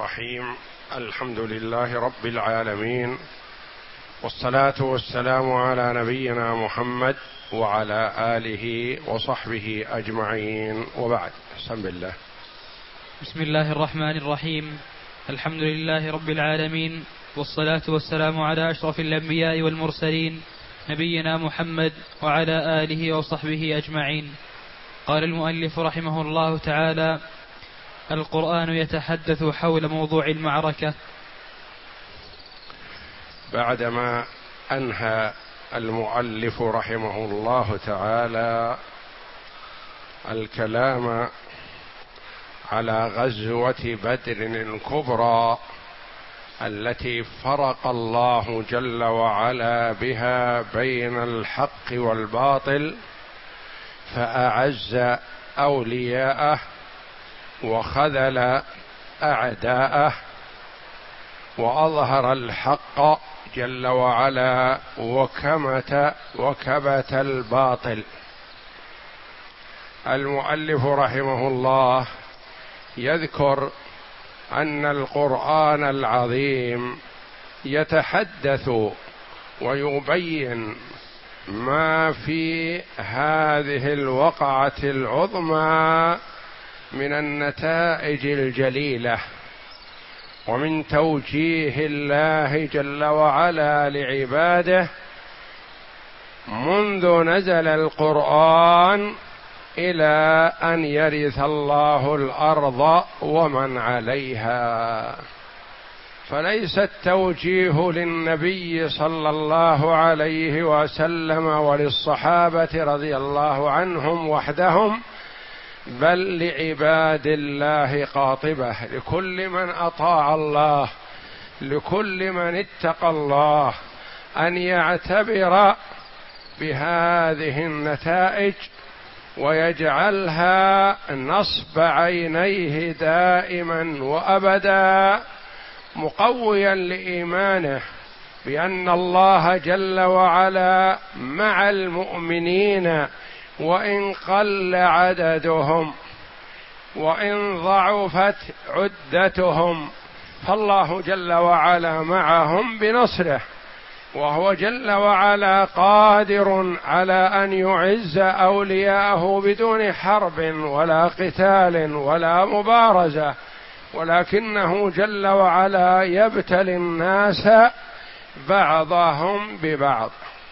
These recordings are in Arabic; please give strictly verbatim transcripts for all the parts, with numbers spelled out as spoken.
الرحيم. الحمد لله رب العالمين، والصلاة والسلام على نبينا محمد وعلى آله وصحبه أجمعين، وبعد. بسم الله. بسم الله الرحمن الرحيم. الحمد لله رب العالمين، والصلاة والسلام على أشرف الأنبياء والمرسلين نبينا محمد وعلى آله وصحبه أجمعين. قال المؤلف رحمه الله تعالى: القرآن يتحدث حول موضوع المعركة. بعدما أنهى المؤلف رحمه الله تعالى الكلام على غزوة بدر الكبرى التي فرق الله جل وعلا بها بين الحق والباطل، فأعز أولياءه وخذل أعداءه، وأظهر الحق جل وعلا وكمت وكبت الباطل. المؤلف رحمه الله يذكر أن القرآن العظيم يتحدث ويبين ما في هذه الوقعة العظمى من النتائج الجليلة، ومن توجيه الله جل وعلا لعباده منذ نزل القرآن إلى أن يرث الله الأرض ومن عليها. فليس التوجيه للنبي صلى الله عليه وسلم وللصحابة رضي الله عنهم وحدهم، بل لعباد الله قاطبة، لكل من أطاع الله، لكل من اتقى الله، أن يعتبر بهذه النتائج ويجعلها نصب عينيه دائما وأبدا، مقويا لإيمانه بأن الله جل وعلا مع المؤمنين، وإن قل عددهم وإن ضعفت عدتهم، فالله جل وعلا معهم بنصره، وهو جل وعلا قادر على أن يعز أولياءه بدون حرب ولا قتال ولا مبارزة، ولكنه جل وعلا يبتلي الناس بعضهم ببعض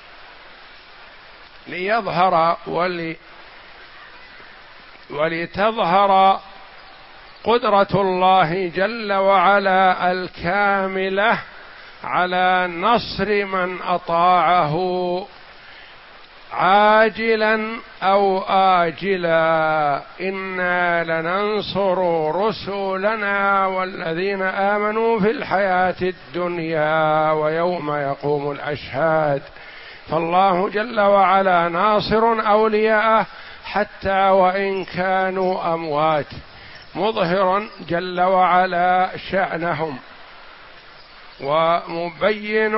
ليظهر ولي ولتظهر قدرة الله جل وعلا الكاملة على نصر من أطاعه عاجلا أو آجلا. إنا لننصر رسلنا والذين آمنوا في الحياة الدنيا ويوم يقوم الأشهاد. فالله جل وعلا ناصر أولياءه حتى وإن كانوا أموات، مظهر جل وعلا شأنهم ومبين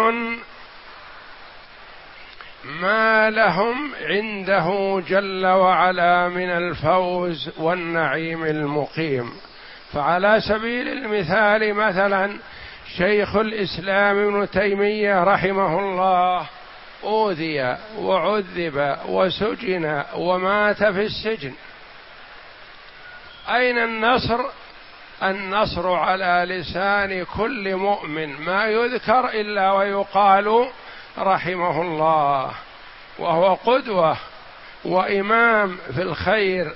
ما لهم عنده جل وعلا من الفوز والنعيم المقيم. فعلى سبيل المثال مثلا شيخ الإسلام ابن تيمية رحمه الله أوذي وعذب وسجن ومات في السجن. أين النصر؟ النصر على لسان كل مؤمن، ما يذكر إلا ويقال رحمه الله، وهو قدوة وإمام في الخير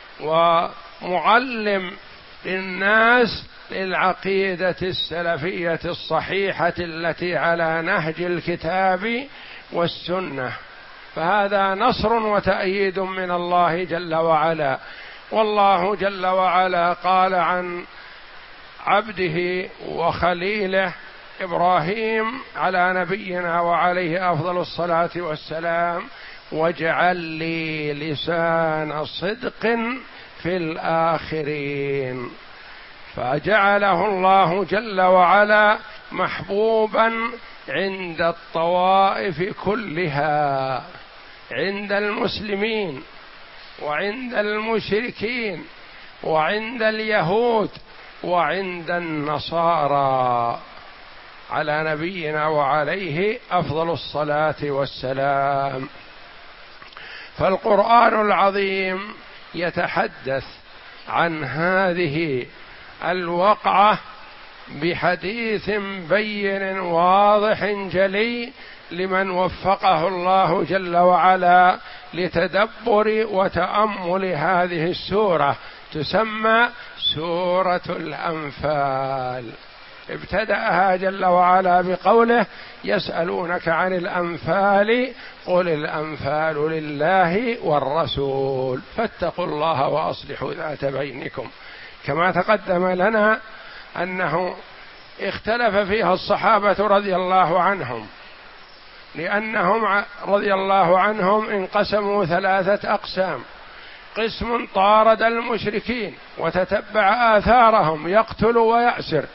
ومعلم للناس للعقيدة السلفية الصحيحة التي على نهج الكتاب والسنة. فهذا نصر وتأييد من الله جل وعلا. والله جل وعلا قال عن عبده وخليله إبراهيم على نبينا وعليه أفضل الصلاة والسلام: واجعل لي لسان صدق في الآخرين. فجعله الله جل وعلا محبوبا عند الطوائف كلها، عند المسلمين وعند المشركين وعند اليهود وعند النصارى، على نبينا وعليه أفضل الصلاة والسلام. فالقرآن العظيم يتحدث عن هذه الوقعة بحديث بين واضح جلي لمن وفقه الله جل وعلا لتدبر وتأمل هذه السورة، تسمى سورة الأنفال. ابتدأها جل وعلا بقوله: يسألونك عن الأنفال قل الأنفال لله والرسول فاتقوا الله وأصلحوا ذات بينكم. كما تقدم لنا أنه اختلف فيها الصحابة رضي الله عنهم، لأنهم رضي الله عنهم انقسموا ثلاثة أقسام: قسم طارد المشركين وتتبع آثارهم يقتل ويأسر،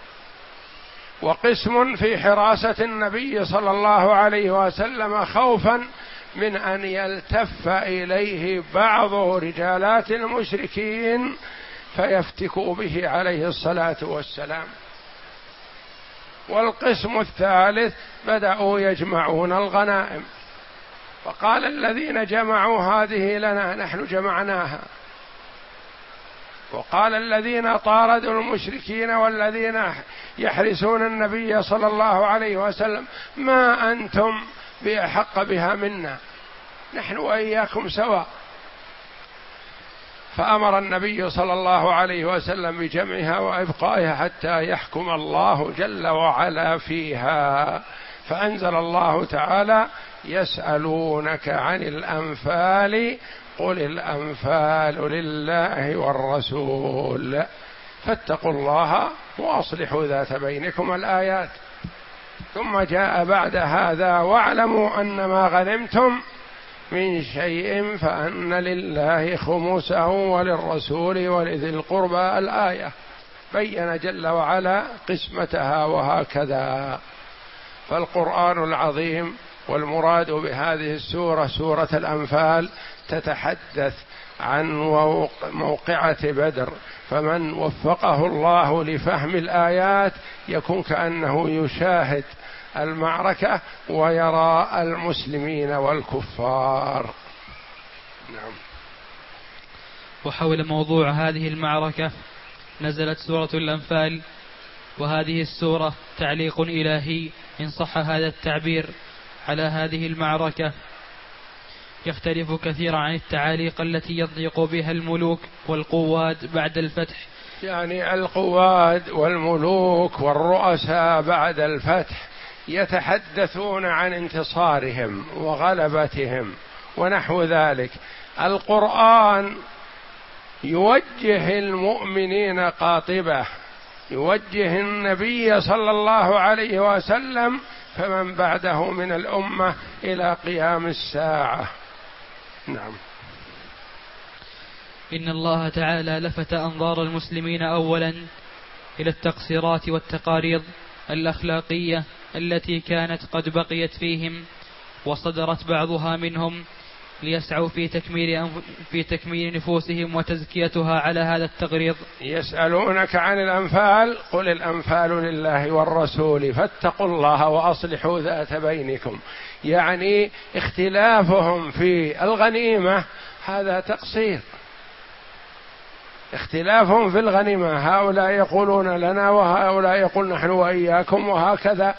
وقسم في حراسة النبي صلى الله عليه وسلم خوفا من أن يلتف إليه بعض رجالات المشركين فيفتكوا به عليه الصلاة والسلام، والقسم الثالث بدأوا يجمعون الغنائم، وقال الذين جمعوا هذه لنا نحن جمعناها، وقال الذين طاردوا المشركين والذين يحرسون النبي صلى الله عليه وسلم ما أنتم بأحق بها منا، نحن وإياكم سواء. فأمر النبي صلى الله عليه وسلم بجمعها وإبقائها حتى يحكم الله جل وعلا فيها، فأنزل الله تعالى: يسألونك عن الأنفال قل الأنفال لله والرسول فاتقوا الله وأصلحوا ذات بينكم، الآيات. ثم جاء بعد هذا: واعلموا أن ما غنمتم من شيء فأن لله خمسه وللرسول ولذي القربى، الآية بين جل وعلا قسمتها. وهكذا فالقرآن العظيم والمراد بهذه السورة سورة الأنفال تتحدث عن موقعة بدر، فمن وفقه الله لفهم الآيات يكون كأنه يشاهد المعركة ويرى المسلمين والكفار. نعم. وحول موضوع هذه المعركة نزلت سورة الأنفال، وهذه السورة تعليق إلهي إن صح هذا التعبير على هذه المعركة، يختلف كثيرا عن التعاليق التي يضيق بها الملوك والقواد بعد الفتح. يعني القواد والملوك والرؤساء بعد الفتح يتحدثون عن انتصارهم وغلبتهم ونحو ذلك. القرآن يوجه المؤمنين قاطبة، يوجه النبي صلى الله عليه وسلم فمن بعده من الأمة إلى قيام الساعة. نعم. إن الله تعالى لفت أنظار المسلمين أولا إلى التقصيرات والتقاريض الأخلاقية التي كانت قد بقيت فيهم وصدرت بعضها منهم، ليسعوا في تكميل في تكميل نفوسهم وتزكيتها على هذا التقريض. يسألونك عن الأنفال قل الأنفال لله والرسول فاتقوا الله وأصلحوا ذات بينكم. يعني اختلافهم في الغنيمة هذا تقصير، اختلافهم في الغنيمة، هؤلاء يقولون لنا وهؤلاء يقول نحن وإياكم وهكذا.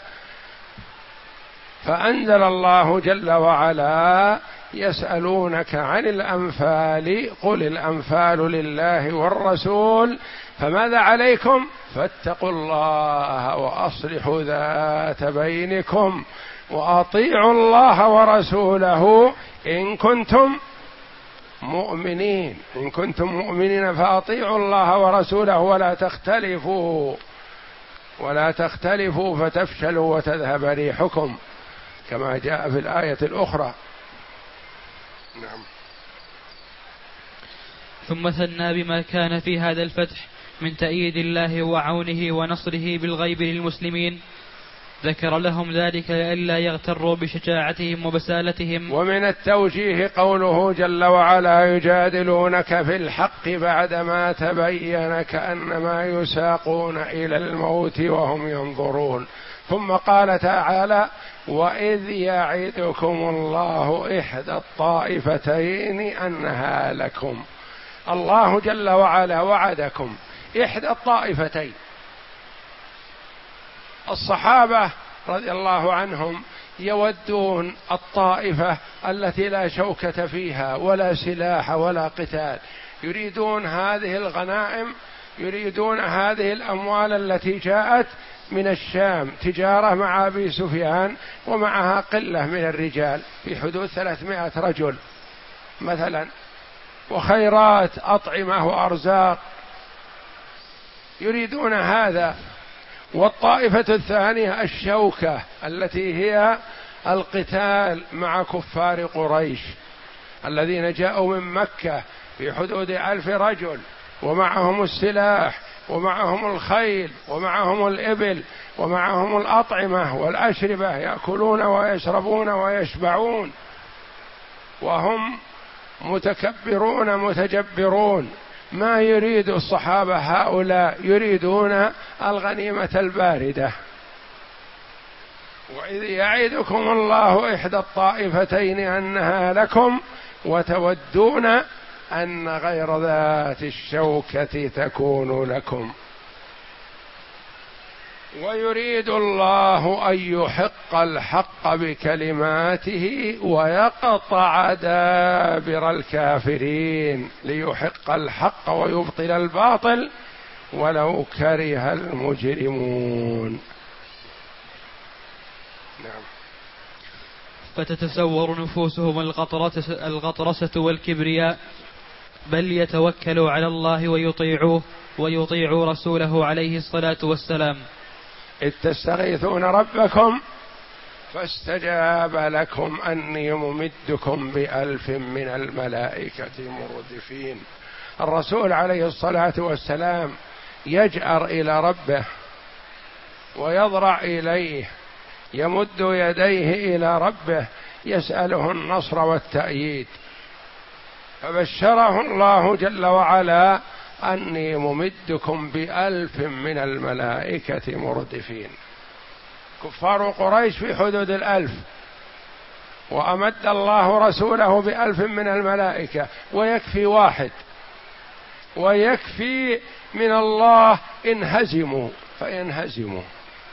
فأنزل الله جل وعلا: يسألونك عن الأنفال قل الأنفال لله والرسول فماذا عليكم فاتقوا الله وأصلحوا ذات بينكم وأطيعوا الله ورسوله إن كنتم مؤمنين. إن كنتم مؤمنين فأطيعوا الله ورسوله ولا تختلفوا ولا تختلفوا فتفشلوا وتذهب ريحكم، كما جاء في الآية الأخرى. نعم. ثم ثنى بما كان في هذا الفتح من تأييد الله وعونه ونصره بالغيب للمسلمين، ذكر لهم ذلك لئلا يغتروا بشجاعتهم وبسالتهم. ومن التوجيه قوله جل وعلا يجادلونك في الحق بعدما تبين كأنما يساقون إلى الموت وهم ينظرون. ثم قال تعالى وإذ يعدكم الله إحدى الطائفتين أنها لكم. الله جل وعلا وعدكم إحدى الطائفتين. الصحابة رضي الله عنهم يودون الطائفة التي لا شوكة فيها ولا سلاح ولا قتال، يريدون هذه الغنائم، يريدون هذه الأموال التي جاءت من الشام تجارة مع أبي سفيان ومعها قلة من الرجال في حدود ثلاثمائة رجل مثلا، وخيرات أطعمة وأرزاق، يريدون هذا. والطائفة الثانية الشوكة التي هي القتال مع كفار قريش الذين جاءوا من مكة في حدود ألف رجل، ومعهم السلاح ومعهم الخيل ومعهم الإبل ومعهم الأطعمة والأشربة، يأكلون ويشربون ويشبعون، وهم متكبرون متجبرون. ما يريد الصحابة هؤلاء، يريدون الغنيمة الباردة. وإذ يعدكم الله إحدى الطائفتين أنها لكم وتودون أن غير ذات الشوكة تكون لكم ويريد الله أن يحق الحق بكلماته ويقطع دابر الكافرين ليحق الحق ويبطل الباطل ولو كره المجرمون. نعم. فتتسور نفوسهم الغطرسة, الغطرسة والكبرياء، بل يتوكلوا على الله ويطيعوه ويطيعوا رسوله عليه الصلاة والسلام. إذ تستغيثون ربكم فاستجاب لكم أني ممدكم بألف من الملائكة مردفين. الرسول عليه الصلاة والسلام يجأر إلى ربه ويضرع إليه، يمد يديه إلى ربه يسأله النصر والتأييد، فبشره الله جل وعلا أني ممدكم بألف من الملائكة مردفين. كفار قريش في حدود الألف، وأمد الله رسوله بألف من الملائكة، ويكفي واحد، ويكفي من الله إن هزموا فينهزموا،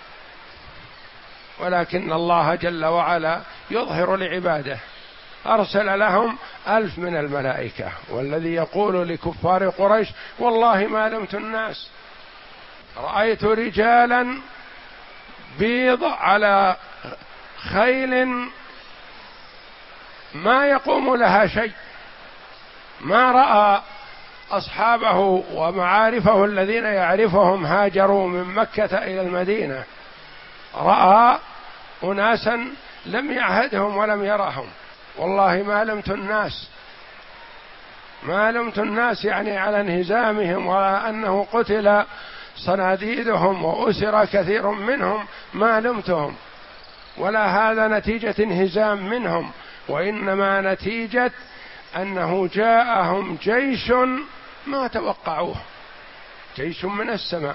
ولكن الله جل وعلا يظهر لعباده. أرسل لهم ألف من الملائكة. والذي يقول لكفار قريش والله ما لمت الناس، رأيت رجالا بيض على خيل ما يقوم لها شيء، ما رأى أصحابه ومعارفه الذين يعرفهم هاجروا من مكة إلى المدينة، رأى أناسا لم يعهدهم ولم يرهم. والله ما لمت الناس، ما لمت الناس يعني على انهزامهم ولا أنه قتل صناديدهم وأسر كثير منهم، ما لمتهم، ولا هذا نتيجة انهزام منهم، وإنما نتيجة أنه جاءهم جيش ما توقعوه، جيش من السماء.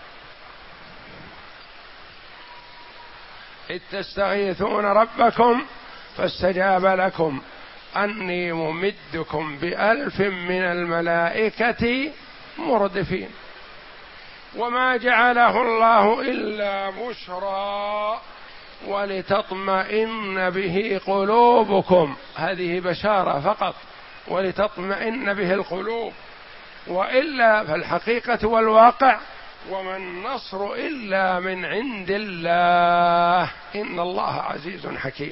إذ تستغيثون ربكم فاستجاب لكم أني ممدكم بألف من الملائكة مردفين. وما جعله الله إلا بشرى ولتطمئن به قلوبكم، هذه بشارة فقط، ولتطمئن به القلوب، وإلا فالحقيقة والواقع وما النصر إلا من عند الله إن الله عزيز حكيم.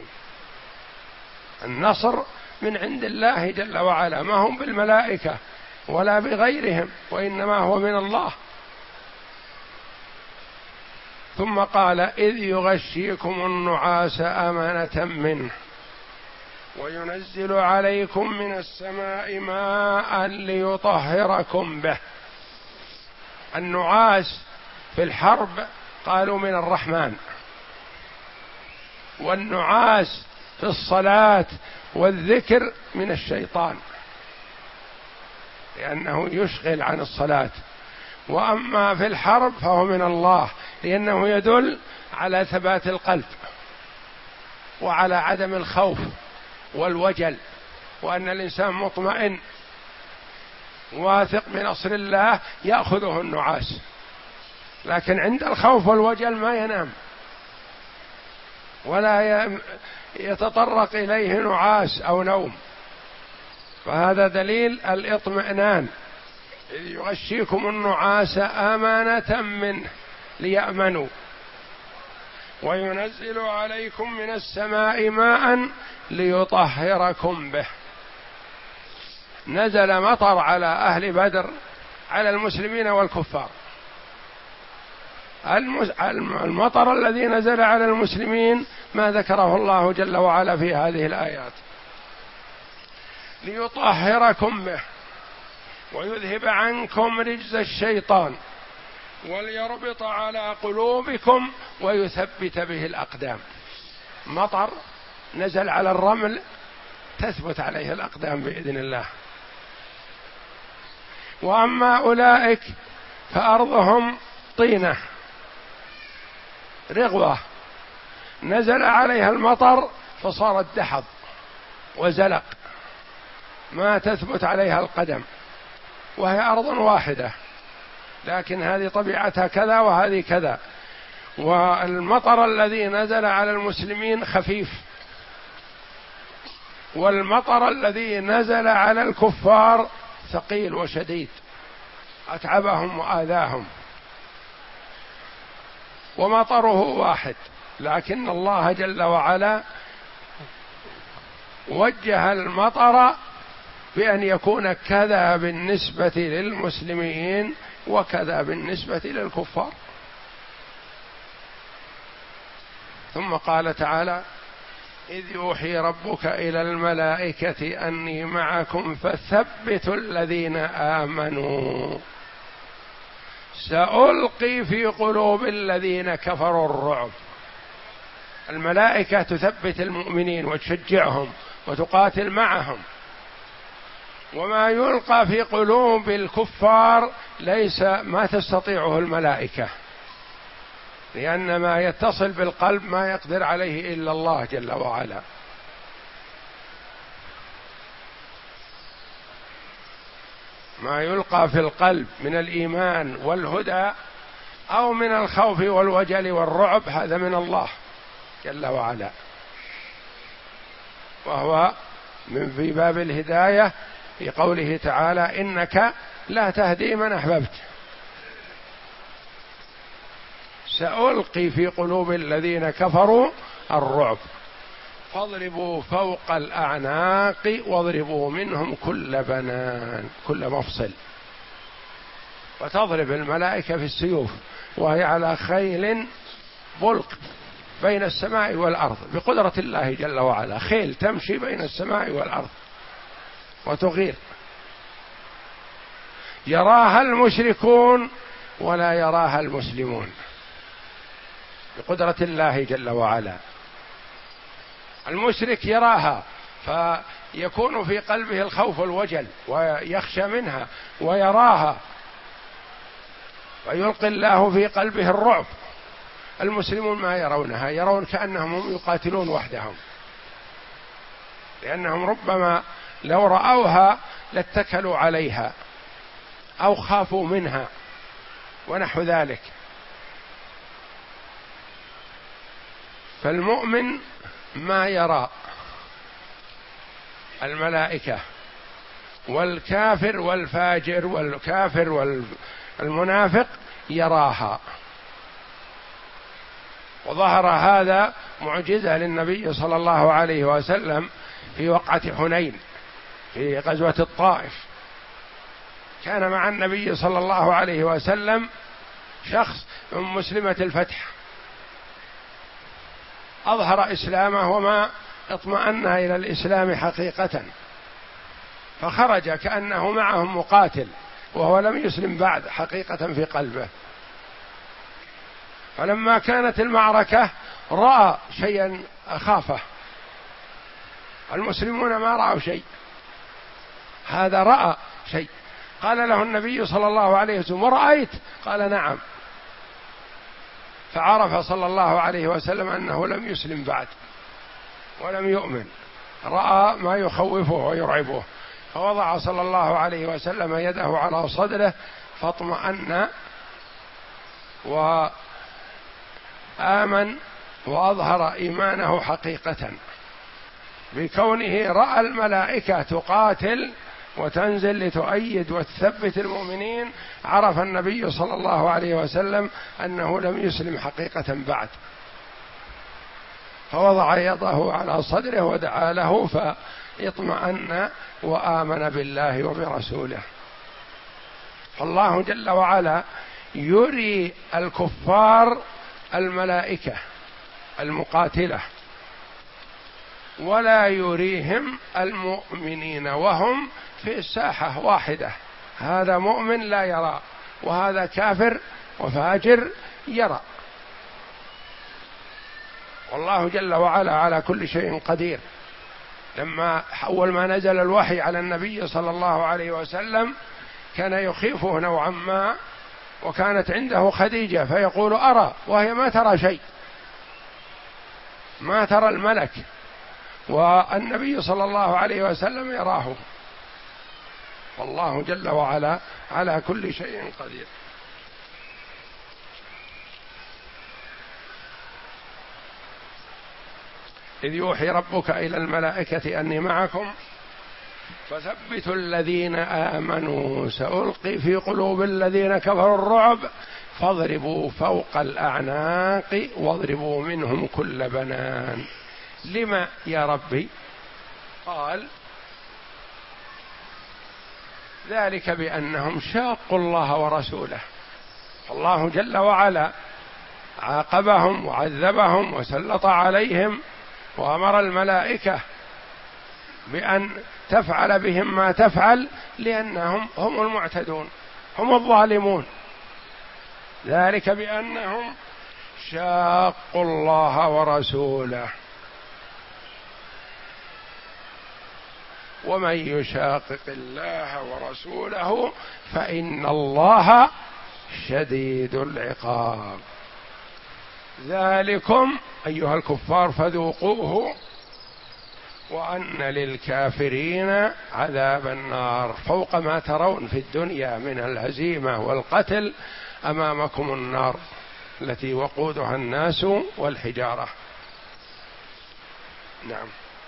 النصر من عند الله جل وعلا، ما هم بالملائكة ولا بغيرهم، وإنما هو من الله. ثم قال إذ يغشيكم النعاس أمنة منه وينزل عليكم من السماء ماء ليطهركم به. النعاس في الحرب قالوا من الرحمن، والنعاس في الصلاة والذكر من الشيطان، لأنه يشغل عن الصلاة. وأما في الحرب فهو من الله، لأنه يدل على ثبات القلب وعلى عدم الخوف والوجل، وأن الإنسان مطمئن واثق بنصر الله يأخذه النعاس، لكن عند الخوف والوجل ما ينام ولا يتطرق إليه نعاس أو نوم. فهذا دليل الاطمئنان، إذ يغشيكم النعاس أمانة منه ليأمنوا، وينزل عليكم من السماء ماء ليطهركم به. نزل مطر على أهل بدر، على المسلمين والكفار. المطر الذي نزل على المسلمين ما ذكره الله جل وعلا في هذه الآيات، ليطهركم به ويذهب عنكم رجز الشيطان وليربط على قلوبكم ويثبت به الأقدام. مطر نزل على الرمل تثبت عليه الأقدام بإذن الله. وأما أولئك فأرضهم طينة رغوة، نزل عليها المطر فصارت دحض وزلق ما تثبت عليها القدم، وهي أرض واحدة، لكن هذه طبيعتها كذا وهذه كذا. والمطر الذي نزل على المسلمين خفيف، والمطر الذي نزل على الكفار ثقيل وشديد أتعبهم وآذاهم. ومطره واحد، لكن الله جل وعلا وجه المطر بأن يكون كذا بالنسبة للمسلمين وكذا بالنسبة للكفار. ثم قال تعالى: إذ يوحي ربك إلى الملائكة أني معكم فثبتوا الذين آمنوا سألقي في قلوب الذين كفروا الرعب. الملائكة تثبت المؤمنين وتشجعهم وتقاتل معهم، وما يلقى في قلوب الكفار ليس ما تستطيعه الملائكة، لأن ما يتصل بالقلب ما يقدر عليه إلا الله جل وعلا. ما يلقى في القلب من الإيمان والهدى أو من الخوف والوجل والرعب هذا من الله جل وعلا، وهو من في باب الهداية في قوله تعالى: إنك لا تهدي من أحببت. سألقي في قلوب الذين كفروا الرعب فاضربوا فوق الأعناق واضربوا منهم كل بنان، كل مفصل. وتضرب الملائكة في السيوف وهي على خيل بلق بين السماء والأرض بقدرة الله جل وعلا، خيل تمشي بين السماء والأرض وتغير، يراها المشركون ولا يراها المسلمون بقدرة الله جل وعلا. المشرك يراها فيكون في قلبه الخوف والوجل ويخشى منها ويراها ويلقي الله في قلبه الرعب. المسلمون ما يرونها، يرون كأنهم هم يقاتلون وحدهم، لأنهم ربما لو رأوها لاتكلوا عليها أو خافوا منها ونحو ذلك. فالمؤمن ما يرى الملائكة، والكافر والفاجر والكافر والمنافق يراها. وظهر هذا معجزة للنبي صلى الله عليه وسلم في وقعة حنين في غزوة الطائف. كان مع النبي صلى الله عليه وسلم شخص من مسلمة الفتح أظهر إسلامه وما اطمأن إلى الإسلام حقيقة، فخرج كأنه معهم مقاتل وهو لم يسلم بعد حقيقة في قلبه. فلما كانت المعركة رأى شيئا خافه، المسلمون ما رأوا شيء، هذا رأى شيء. قال له النبي صلى الله عليه وسلم: ورأيت؟ قال: نعم. فعرف صلى الله عليه وسلم أنه لم يسلم بعد ولم يؤمن، رأى ما يخوفه ويرعبه، فوضع صلى الله عليه وسلم يده على صدره فاطمأن وآمن وأظهر إيمانه حقيقة بكونه رأى الملائكة تقاتل وتنزل لتؤيد وتثبت المؤمنين. عرف النبي صلى الله عليه وسلم أنه لم يسلم حقيقة بعد، فوضع يده على صدره ودعا له فاطمأن وآمن بالله وبرسوله. فالله جل وعلا يري الكفار الملائكة المقاتلة ولا يريهم المؤمنين وهم في ساحة واحدة، هذا مؤمن لا يرى وهذا كافر وفاجر يرى. والله جل وعلا على كل شيء قدير. لما أول ما نزل الوحي على النبي صلى الله عليه وسلم كان يخيفه نوعا ما، وكانت عنده خديجة فيقول: أرى، وهي ما ترى شيء، ما ترى الملك، والنبي صلى الله عليه وسلم يراه. والله جل وعلا على كل شيء قدير. إذ يوحي ربك إلى الملائكة أني معكم فثبتوا الذين آمنوا سألقي في قلوب الذين كفروا الرعب فاضربوا فوق الأعناق واضربوا منهم كل بنان. لما يا ربي؟ قال: ذلك بأنهم شاقوا الله ورسوله. الله جل وعلا عاقبهم وعذبهم وسلط عليهم وأمر الملائكة بأن تفعل بهم ما تفعل لأنهم هم المعتدون، هم الظالمون. ذلك بأنهم شاقوا الله ورسوله ومن يشاقق الله ورسوله فإن الله شديد العقاب. ذلكم أيها الكفار فذوقوه وأن للكافرين عذاب النار. فوق ما ترون في الدنيا من الهزيمة والقتل أمامكم النار التي وقودها الناس والحجارة. نعم.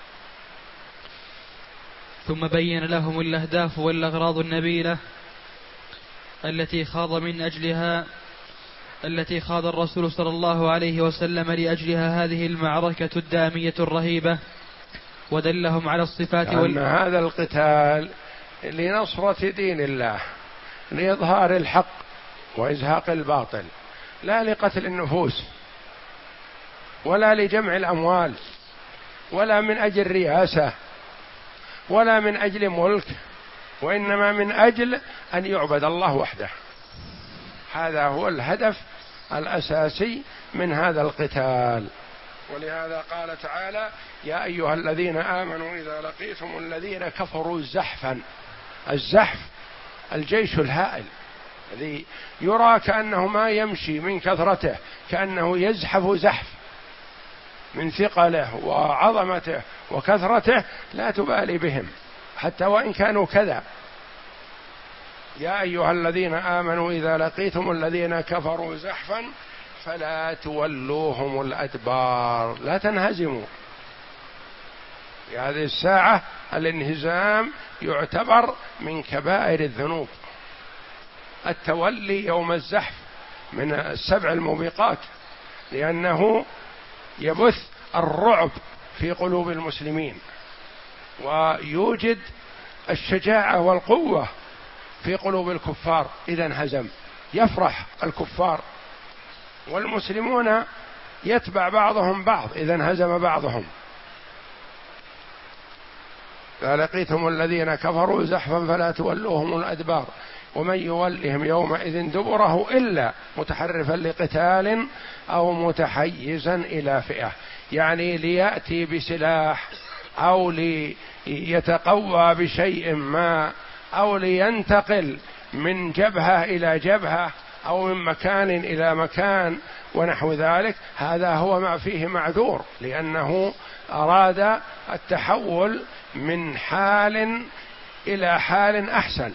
ثم بين لهم الأهداف والأغراض النبيلة التي خاض من أجلها التي خاض الرسول صلى الله عليه وسلم لأجلها هذه المعركة الدامية الرهيبة، ودلهم على الصفات وال... أن هذا القتال لنصرة دين الله، لإظهار الحق وإزهاق الباطل، لا لقتل النفوس ولا لجمع الأموال ولا من أجل رياسة ولا من أجل ملك، وإنما من أجل أن يعبد الله وحده. هذا هو الهدف الأساسي من هذا القتال. ولهذا قال تعالى: يا أيها الذين آمنوا إذا لقيتم الذين كفروا زحفا. الزحف الجيش الهائل الذي يرى كأنه ما يمشي من كثرته، كأنه يزحف زحف من ثقله وعظمته وكثرته، لا تبالي بهم حتى وإن كانوا كذا. يا أيها الذين آمنوا إذا لقيتم الذين كفروا زحفا فلا تولوهم الأدبار. لا تنهزموا. في هذه الساعة الانهزام يعتبر من كبائر الذنوب. التولي يوم الزحف من السبع الموبقات، لأنه يبث الرعب في قلوب المسلمين ويوجد الشجاعة والقوة في قلوب الكفار. إذا انهزم يفرح الكفار، والمسلمون يتبع بعضهم بعض إذا انهزم بعضهم. فلقيتم الذين كفروا زحفا فلا تولوهم الأدبار ومن يولهم يومئذ دبره إلا متحرفا لقتال أو متحيزا إلى فئة، يعني ليأتي بسلاح أو ليتقوى بشيء ما أو لينتقل من جبهة إلى جبهة أو من مكان إلى مكان ونحو ذلك، هذا هو ما فيه معذور، لأنه أراد التحول من حال إلى حال أحسن.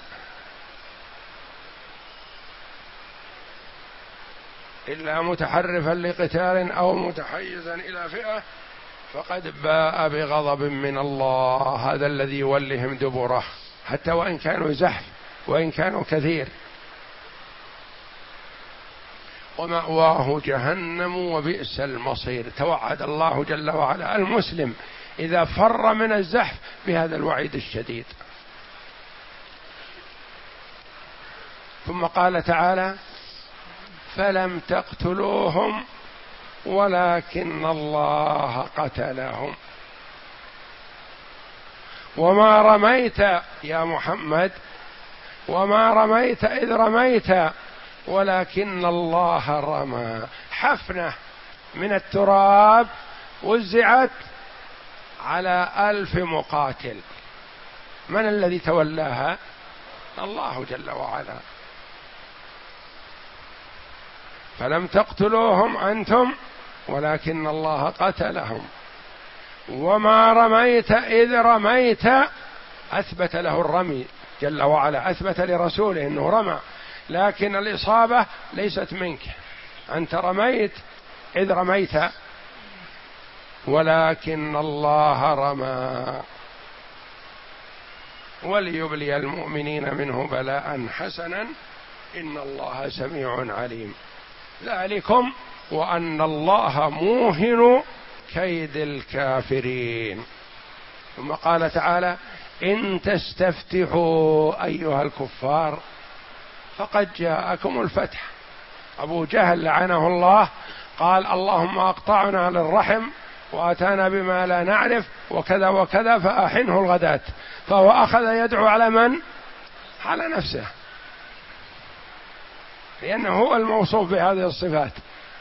إلا متحرفا لقتال أو متحيزا إلى فئة فقد باء بغضب من الله، هذا الذي يولهم دبره حتى وإن كانوا زحف وإن كانوا كثير. ومأواه جهنم وبئس المصير. توعد الله جل وعلا المسلم إذا فر من الزحف بهذا الوعيد الشديد. ثم قال تعالى: فلم تقتلوهم ولكن الله قتلهم وما رميت يا محمد، وما رميت إذ رميت ولكن الله رمى. حفنة من التراب وزعت على ألف مقاتل، من الذي تولاها؟ الله جل وعلا. فلم تقتلوهم أنتم ولكن الله قتلهم وما رميت إذ رميت، أثبت له الرمي جل وعلا، أثبت لرسوله أنه رمى، لكن الإصابة ليست منك، أنت رميت إذ رميت ولكن الله رمى وليبلي المؤمنين منه بلاء حسنا إن الله سميع عليم. ذلكم وأن الله موهن كيد الكافرين. ثم قال تعالى: إن تستفتحوا أيها الكفار فقد جاءكم الفتح. أبو جهل لعنه الله قال: اللهم أقطعنا للرحم وأتانا بما لا نعرف وكذا وكذا فأحنه الغداة، فهو أخذ يدعو على من؟ على نفسه، لأنه هو الموصوف بهذه الصفات.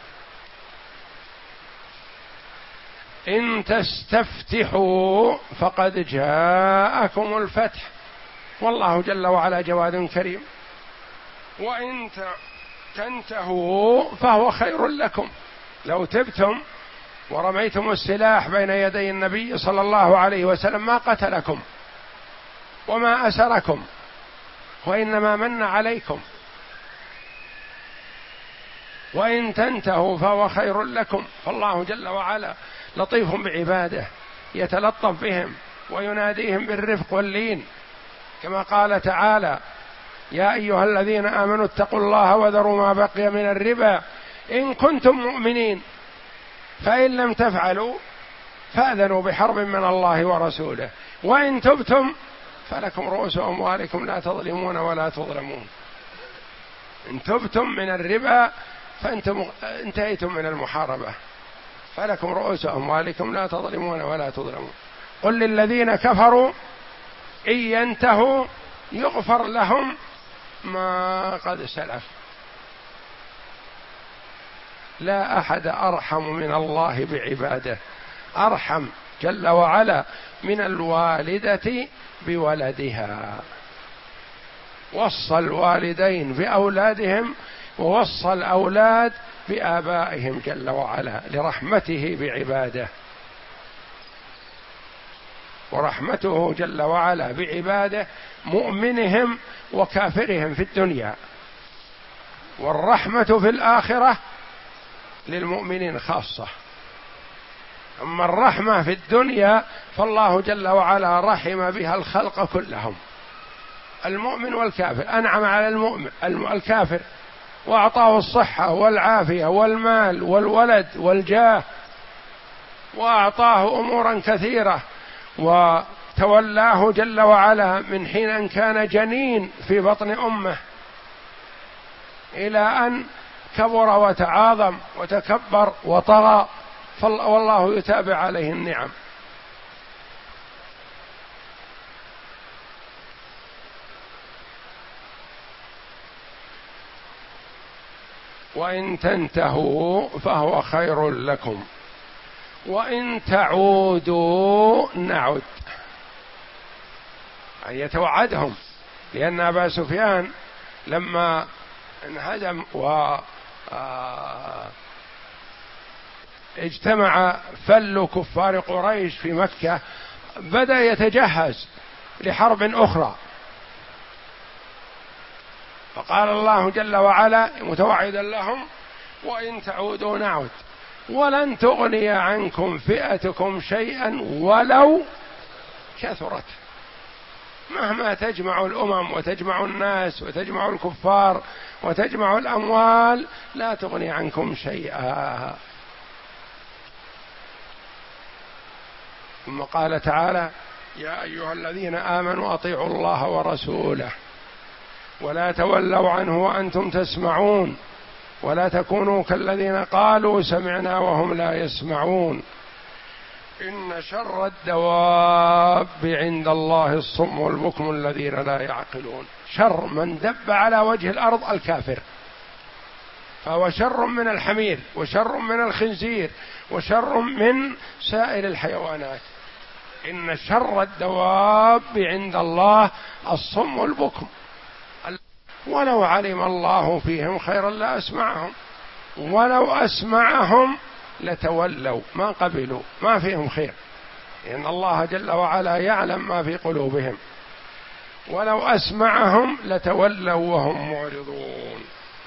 إن تستفتحوا فقد جاءكم الفتح، والله جل وعلا جواد كريم. وإن تنتهوا فهو خير لكم، لو تبتم ورميتم السلاح بين يدي النبي صلى الله عليه وسلم ما قتلكم وما أسركم، وإنما من عليكم. وإن تنتهوا فهو خير لكم، فالله جل وعلا لطيف بعباده، يتلطف بهم ويناديهم بالرفق واللين، كما قال تعالى: يا أيها الذين آمنوا اتقوا الله وذروا ما بقي من الربا إن كنتم مؤمنين فإن لم تفعلوا فأذنوا بحرب من الله ورسوله وإن تبتم فلكم رؤوس أموالكم لا تظلمون ولا تظلمون. إن تبتم من الربا فأنتم انتهيتم من المحاربة، فلكم رؤوس أموالكم لا تظلمون ولا تظلمون. قل للذين كفروا إن ينتهوا يغفر لهم ما قد سلف. لا أحد أرحم من الله بعباده، أرحم جل وعلا من الوالدة بولدها. وصى الوالدين بأولادهم ووصى الأولاد بآبائهم جل وعلا لرحمته بعباده. ورحمته جل وعلا بعباده مؤمنهم وكافرهم في الدنيا، والرحمة في الآخرة للمؤمنين خاصة. أما الرحمة في الدنيا فالله جل وعلا رحم بها الخلق كلهم، المؤمن والكافر. أنعم على المؤمن الكافر وأعطاه الصحة والعافية والمال والولد والجاه، وأعطاه أمورا كثيرة، وتولاه جل وعلا من حين أن كان جنين في بطن أمه إلى أن كبر وتعاظم وتكبر وطغى، والله يتابع عليه النعم. وإن تنتهوا فهو خير لكم وإن تعودوا نعد. يعني يتوعدهم، لأن أبا سفيان لما انهزم و اجتمع فل كفار قريش في مكة بدأ يتجهز لحرب أخرى، فقال الله جل وعلا متوعدا لهم: وإن تعودوا نعد ولن تغني عنكم فئتكم شيئا ولو كثرت. مهما تجمع الأمم وتجمع الناس وتجمع الكفار وتجمع الأموال لا تغني عنكم شيئا. ثم قال تعالى: يا أيها الذين آمنوا أطيعوا الله ورسوله ولا تولوا عنه وأنتم تسمعون ولا تكونوا كالذين قالوا سمعنا وهم لا يسمعون إن شر الدواب عند الله الصم والبكم الذين لا يعقلون. شر من دب على وجه الأرض الكافر، فهو شر من الحمير وشر من الخنزير وشر من سائر الحيوانات. إن شر الدواب عند الله الصم والبكم ولو علم الله فيهم خيرا لا أسمعهم ولو أسمعهم لتولوا ما قبلوا، ما فيهم خير، إن الله جل وعلا يعلم ما في قلوبهم. ولو أسمعهم لتولوا وهم معرضون.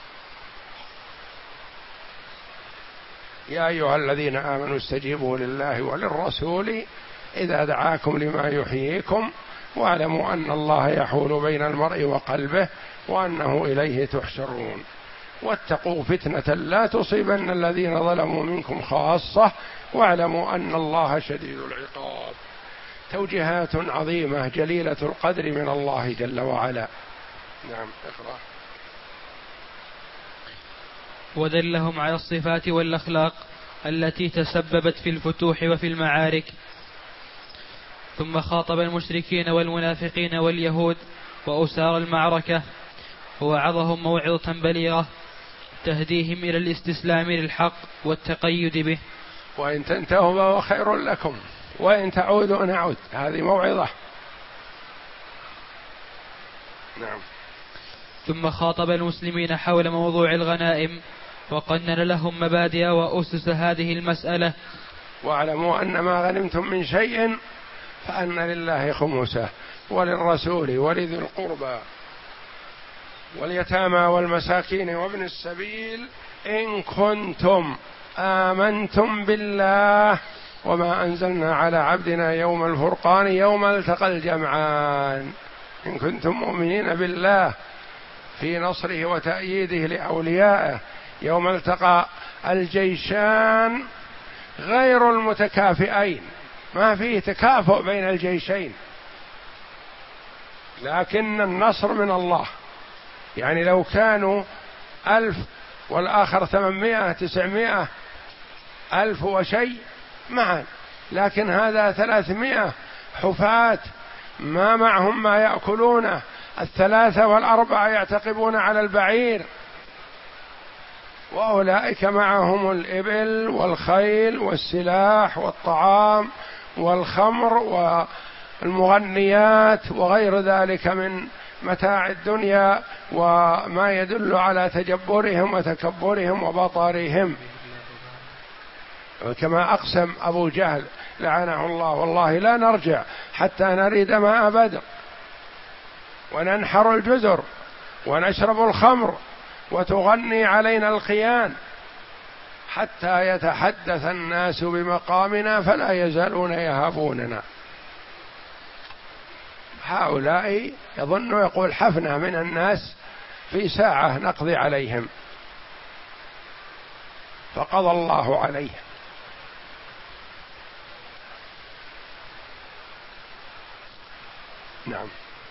يا أيها الذين آمنوا استجيبوا لله وللرسول إذا دعاكم لما يحييكم واعلموا أن الله يحول بين المرء وقلبه وأنه إليه تحشرون. واتقوا فتنة لا تصيبن الذين ظلموا منكم خاصة واعلموا أن الله شديد العقاب. توجيهات عظيمة جليلة القدر من الله جل وعلا. نعم اقرأ. ودلهم على الصفات والأخلاق التي تسببت في الفتوح وفي المعارك. ثم خاطب المشركين والمنافقين واليهود وأسار المعركة ووعظهم موعظة بليغة تهديهم إلى الاستسلام للحق والتقيد به. وإن تنتهوا فهو خير لكم وإن تعودوا نعود. هذه موعظة. نعم. ثم خاطب المسلمين حول موضوع الغنائم وقنن لهم مبادئ وأسس هذه المسألة. واعلموا أن ما غنمتم من شيء فأن لله خمسه وللرسول ولذي القربى واليتامى والمساكين وابن السبيل إن كنتم آمنتم بالله وما أنزلنا على عبدنا يوم الفرقان يوم التقى الجمعان. إن كنتم مؤمنين بالله في نصره وتأييده لأوليائه يوم التقى الجيشان غير المتكافئين، ما فيه تكافؤ بين الجيشين، لكن النصر من الله. يعني لو كانوا ألف والآخر ثمانمائة تسعمائة ألف وشيء معا، لكن هذا ثلاثمائة حفاة ما معهم ما يأكلونه، الثلاثة والأربعة يعتقبون على البعير، وأولئك معهم الإبل والخيل والسلاح والطعام والخمر والمغنيات وغير ذلك من متاع الدنيا وما يدل على تجبرهم وتكبرهم وبطارهم. كما أقسم أبو جهل لعنه الله: والله لا نرجع حتى نريد ماء بدر وننحر الجزر ونشرب الخمر وتغني علينا الخيان حتى يتحدث الناس بمقامنا فلا يزالون يهابوننا. هؤلاء يظن يقول حفنة من الناس في ساعة نقضي عليهم، فقضى الله عليهم. نعم.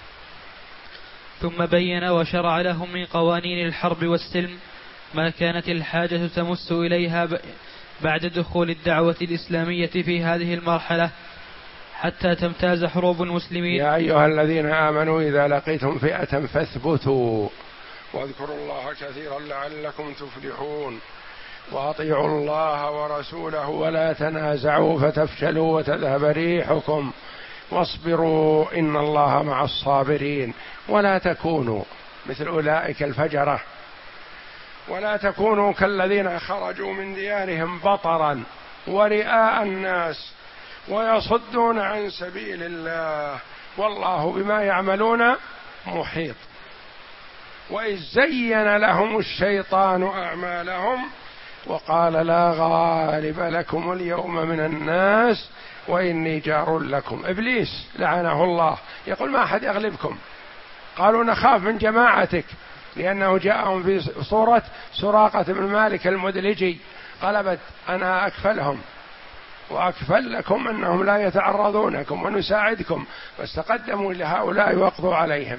ثم بين وشرع لهم من قوانين الحرب والسلم ما كانت الحاجة تمس إليها بعد دخول الدعوة الإسلامية في هذه المرحلة حتى تمتاز حروب المسلمين. يا أيها الذين آمنوا إذا لقيتم فئة فاثبتوا واذكروا الله كثيرا لعلكم تفلحون وأطيعوا الله ورسوله ولا تنازعوا فتفشلوا وتذهب ريحكم واصبروا إن الله مع الصابرين ولا تكونوا مثل أولئك الفجرة ولا تكونوا كالذين خرجوا من ديارهم بطرا ورئاء الناس ويصدون عن سبيل الله والله بما يعملون محيط. وإذ زين لهم الشيطان أعمالهم وقال لا غالب لكم اليوم من الناس وإني جار لكم. إبليس لعنه الله يقول ما أحد يغلبكم، قالوا نخاف من جماعتك لأنه جاءهم في صورة سراقة بن مالك المدلجي، قلبت أنا أكفلهم وأكفل لكم أنهم لا يتعرضونكم ونساعدكم، فاستقدموا لهؤلاء وقضوا عليهم.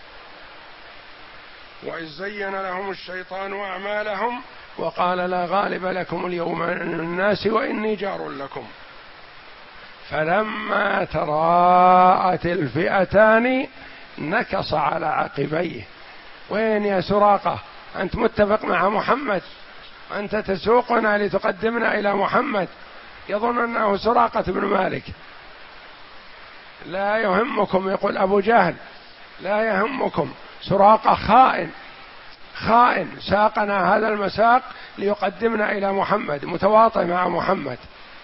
وإذ زين لهم الشيطان أعمالهم وقال لا غالب لكم اليوم من الناس وإني جار لكم فلما تراءت الفئتان نكص على عقبيه. وين يا سراقة أنت متفق مع محمد، أنت تسوقنا لتقدمنا إلى محمد. يظن أنه سراقة بن مالك. لا يهمكم، يقول أبو جهل لا يهمكم، سراقة خائن خائن ساقنا هذا المساق ليقدمنا إلى محمد، متواطئ مع محمد.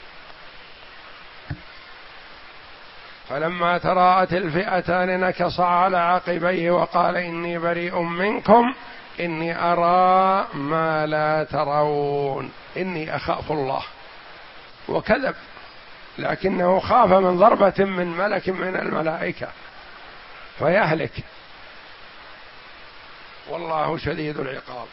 فلما تراءت الفئتان نكص على عقبيه وقال إني بريء منكم إني أرى ما لا ترون إني أخاف الله. وكذب، لكنه خاف من ضربة من ملك من الملائكة فيهلك، والله شديد العقاب.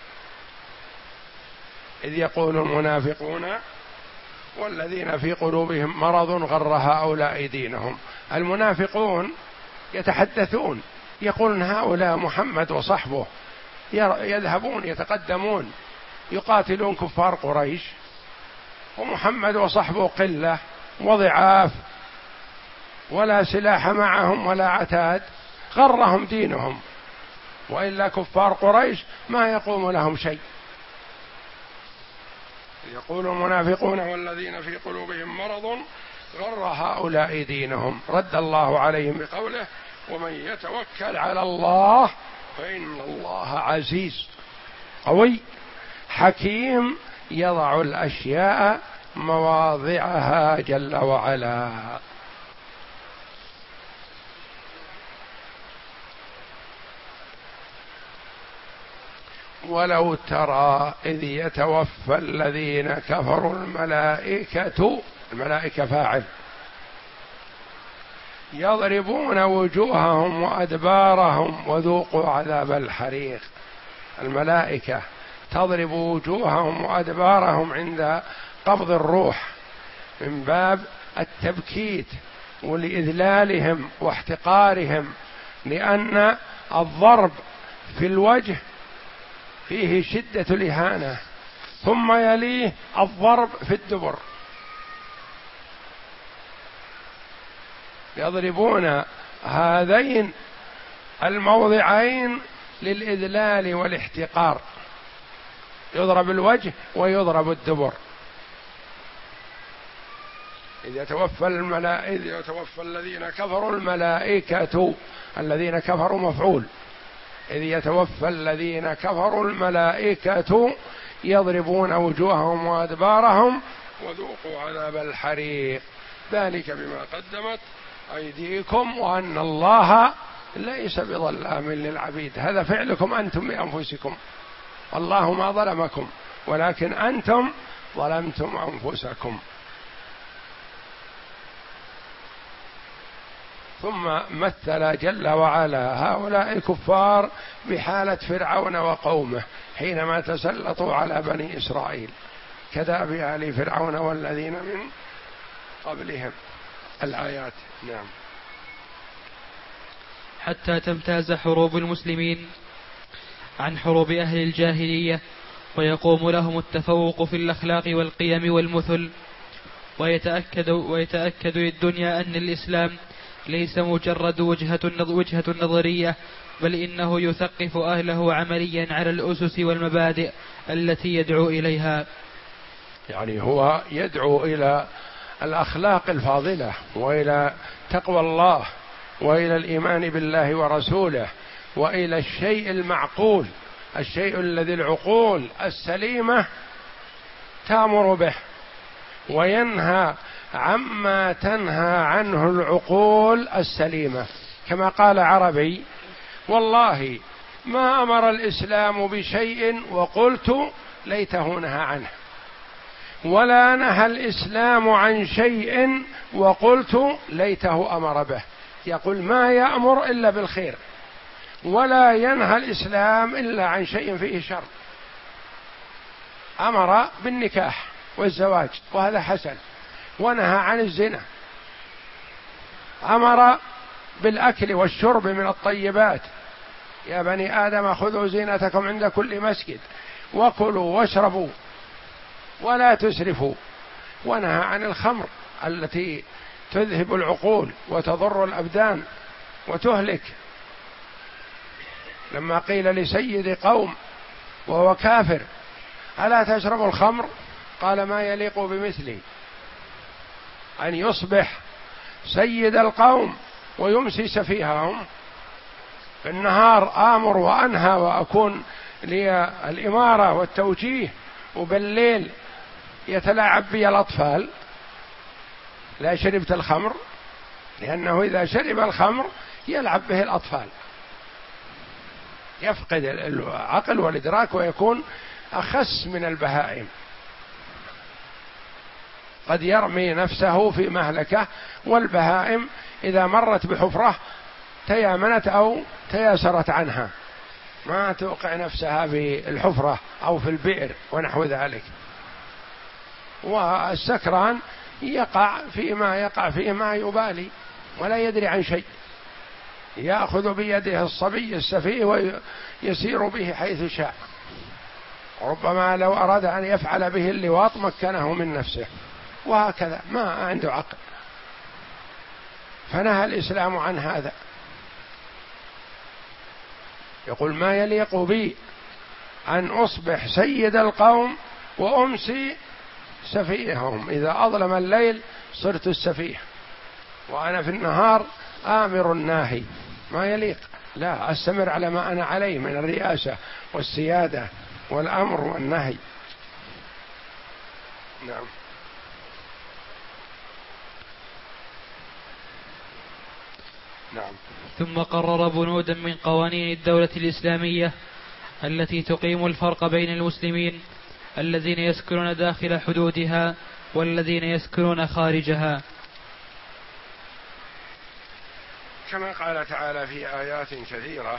إذ يقول المنافقون والذين في قلوبهم مرض غر هؤلاء دينهم. المنافقون يتحدثون يقولون هؤلاء محمد وصحبه يذهبون يتقدمون يقاتلون كفار قريش ومحمد وصحبه قلة وضعاف ولا سلاح معهم ولا عتاد، غرهم دينهم، وإلا كفار قريش ما يقوم لهم شيء. يقول المنافقون والذين في قلوبهم مرض غر هؤلاء دينهم. رد الله عليهم بقوله ومن يتوكل على الله فإن الله عزيز قوي حكيم يضع الأشياء مواضعها جل وعلا. ولو ترى إذ يتوفى الذين كفروا الملائكة، الملائكة فاعل، يضربون وجوههم وأدبارهم وذوقوا عذاب الحريق. الملائكة تضرب وجوههم وأدبارهم عند قبض الروح من باب التبكيت ولإذلالهم واحتقارهم، لأن الضرب في الوجه فيه شدة الإهانة، ثم يليه الضرب في الدبر. يضربون هذين الموضعين للإذلال والاحتقار، يضرب الوجه ويضرب الدبر. إذ يتوفى الملائكة إذ يتوفى الذين كفروا الملائكة، الذين كفروا مفعول، إذ يتوفى الذين كفروا الملائكة يضربون وجوههم وأدبارهم وذوقوا عذاب الحريق ذلك بما قدمت أيديكم وأن الله ليس بظلام للعبيد. هذا فعلكم أنتم بأنفسكم، الله ما ظلمكم ولكن أنتم ظلمتم أنفسكم. ثم مثل جل وعلا هؤلاء الكفار بحالة فرعون وقومه حينما تسلطوا على بني إسرائيل كدأب آل فرعون والذين من قبلهم. الآيات. نعم. حتى تمتاز حروب المسلمين عن حروب أهل الجاهلية ويقوم لهم التفوق في الأخلاق والقيم والمثل، ويتأكد, ويتأكد للدنيا أن الإسلام ليس مجرد وجهة وجهة نظرية بل إنه يثقف أهله عمليا على الأسس والمبادئ التي يدعو إليها. يعني هو يدعو إلى الأخلاق الفاضلة وإلى تقوى الله وإلى الإيمان بالله ورسوله وإلى الشيء المعقول، الشيء الذي العقول السليمة تأمر به، وينهى عما تنهى عنه العقول السليمة. كما قال عربي: والله ما أمر الإسلام بشيء وقلت ليته نهى عنه، ولا نهى الإسلام عن شيء وقلت ليته أمر به. يقول ما يأمر إلا بالخير، ولا ينهى الإسلام إلا عن شيء فيه شر. أمر بالنكاح والزواج وهذا حسن، ونهى عن الزنا، أمر بالأكل والشرب من الطيبات: يا بني آدم خذوا زينتكم عند كل مسجد وكلوا واشربوا ولا تسرفوا، ونهى عن الخمر التي تذهب العقول وتضر الأبدان وتهلك. لما قيل لسيد قوم وهو كافر: ألا تشرب الخمر؟ قال: ما يليق بمثلي أن يصبح سيد القوم ويمسي سفيههم. في النهار آمر وأنهى وأكون لي الإمارة والتوجيه، وبالليل يتلاعب بي الأطفال. لا شربت الخمر، لأنه إذا شرب الخمر يلعب به الأطفال، يفقد العقل والإدراك ويكون أخس من البهائم، قد يرمي نفسه في مهلكة. والبهائم إذا مرت بحفرة تيامنت أو تياسرت عنها، ما توقع نفسها في الحفرة أو في البئر ونحو ذلك. والسكران يقع فيما يقع فيه ما يبالي ولا يدري عن شيء، يأخذ بيده الصبي السفيه ويسير به حيث شاء، ربما لو أراد أن يفعل به اللواط مكنه من نفسه، وهكذا ما عنده عقل. فنهى الإسلام عن هذا. يقول: ما يليق بي أن أصبح سيد القوم وأمسي سفيههم. إذا أظلم الليل صرت السفيه، وأنا في النهار آمر الناهي. ما يليق، لا، أستمر على ما أنا عليه من الرئاسة والسيادة والأمر والنهي. نعم. نعم. ثم قرر بنودا من قوانين الدولة الإسلامية التي تقيم الفرق بين المسلمين الذين يسكنون داخل حدودها والذين يسكنون خارجها، كما قال تعالى في آيات كثيرة: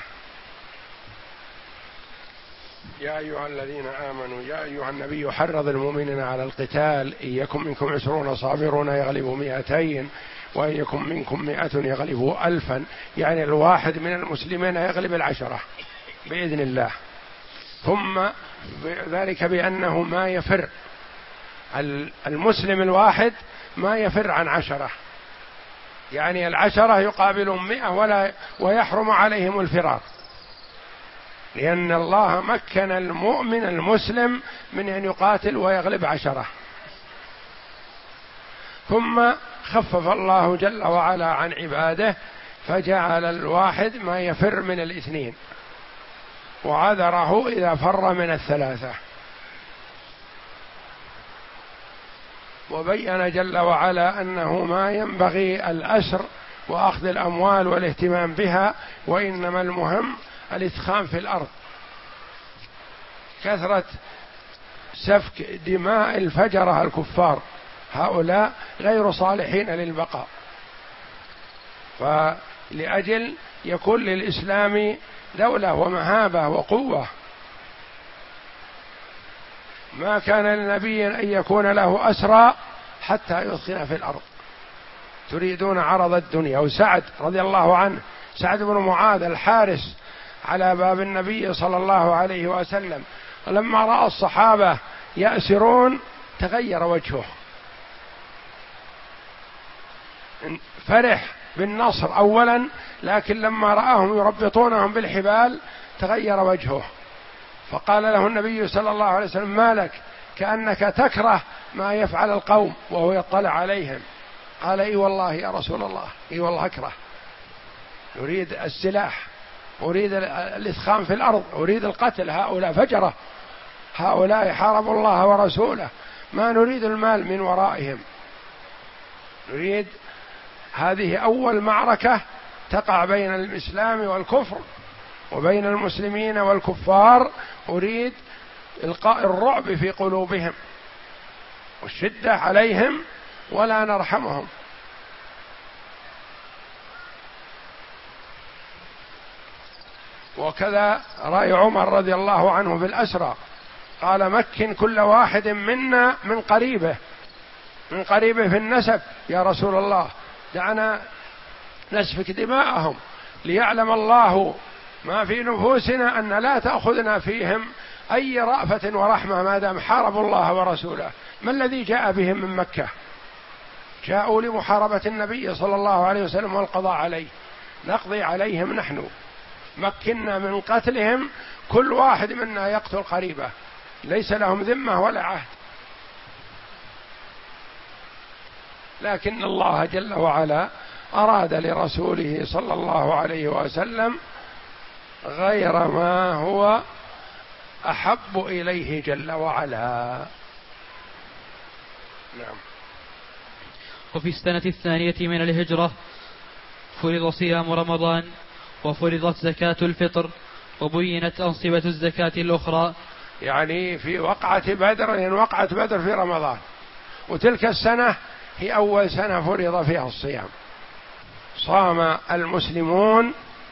يا أيها الذين آمنوا يا أيها النبي حرض المؤمنين على القتال، إن يكن منكم عشرون صابرون يغلبوا مئتين، وإن يكن منكم مئة يغلبوا ألفا. يعني الواحد من المسلمين يغلب العشرة بإذن الله. ثم ذلك بأنه ما يفر المسلم الواحد ما يفر عن عشرة، يعني العشرة يقابل مئة ولا ويحرم عليهم الفرار، لأن الله مكن المؤمن المسلم من أن يقاتل ويغلب عشرة. ثم خفف الله جل وعلا عن عباده فجعل الواحد ما يفر من الاثنين، وعذره إذا فر من الثلاثة. وبين جل وعلا أنه ما ينبغي الأسر وأخذ الأموال والاهتمام بها، وإنما المهم الإثخان في الأرض. كثرة سفك دماء الفجرة الكفار هؤلاء غير صالحين للبقاء، فلأجل يكون للإسلام دولة ومهابة وقوة. ما كان لنبي أن يكون له أسرى حتى يثخن في الأرض، تريدون عرض الدنيا. وسعد رضي الله عنه، سعد بن معاذ الحارس على باب النبي صلى الله عليه وسلم، لما رأى الصحابة يأسرون تغير وجهه، فرح بالنصر أولا، لكن لما رآهم يربطونهم بالحبال تغير وجهه، فقال له النبي صلى الله عليه وسلم: ما لك؟ كأنك تكره ما يفعل القوم، وهو يطلع عليهم. قال: اي والله يا رسول الله، اي والله أكره، أريد السلاح، أريد الإثخان في الأرض، أريد القتل، هؤلاء فجرة، هؤلاء حاربوا الله ورسوله، ما نريد المال من ورائهم، نريد هذه أول معركة تقع بين الإسلام والكفر وبين المسلمين والكفار، أريد إلقاء الرعب في قلوبهم والشدة عليهم ولا نرحمهم. وكذا رأي عمر رضي الله عنه في الأسرى، قال: مكن كل واحد منا من قريبه، من قريبه في النسب يا رسول الله، دعنا نسفك دماءهم ليعلم الله ما في نفوسنا أن لا تأخذنا فيهم أي رأفة ورحمة ما دام حاربوا الله ورسوله. ما الذي جاء بهم من مكة؟ جاءوا لمحاربة النبي صلى الله عليه وسلم والقضاء عليه، نقضي عليهم نحن، مكنا من قتلهم، كل واحد منا يقتل قريبه، ليس لهم ذمة ولا عهد. لكن الله جل وعلا أراد لرسوله صلى الله عليه وسلم غير ما هو أحب إليه جل وعلا. نعم. وفي السنة الثانية من الهجرة فرض صيام رمضان، وفرضت زكاة الفطر، وبينت أنصبة الزكاة الأخرى. يعني في وقعة بدر، يعني وقعة بدر في رمضان، وتلك السنة هي أول سنة فرض فيها الصيام، صام المسلمون